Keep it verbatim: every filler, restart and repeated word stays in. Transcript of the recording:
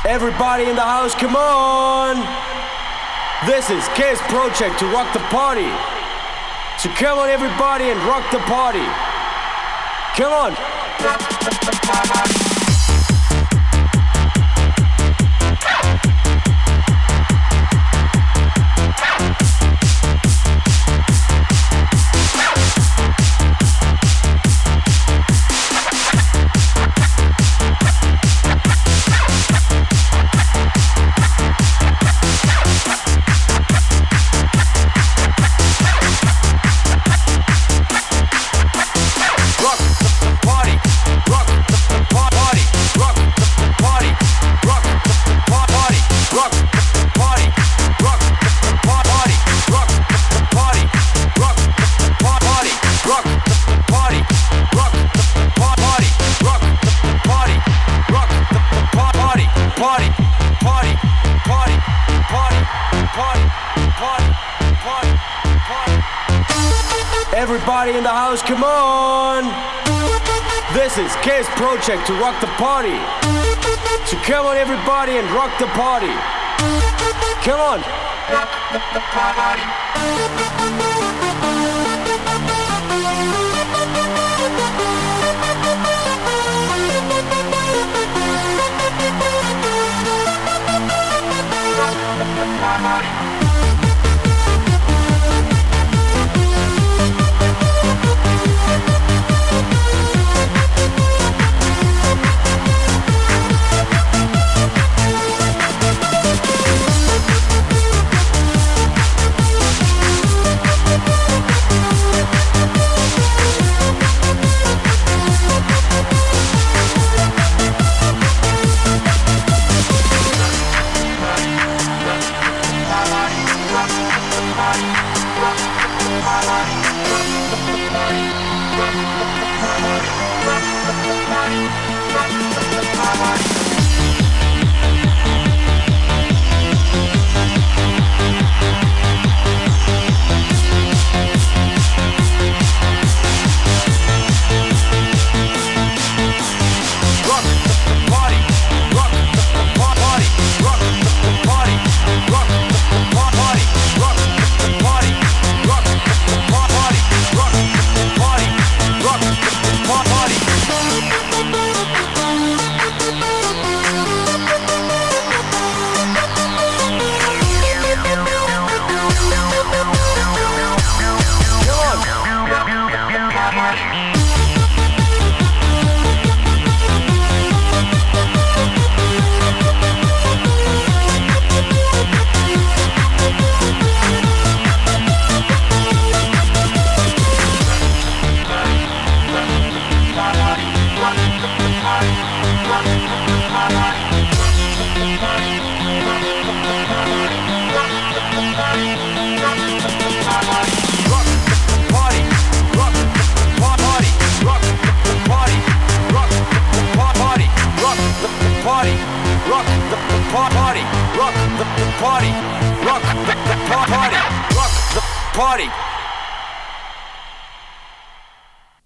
Everybody in the house, come on! This is Case Project to rock the party. So come on everybody and rock the party. Come on! Everybody in the house, come on! This is Case Project to rock the party. So come on everybody and rock the party. Come on! Party, rock the party, rock the party, rock the party.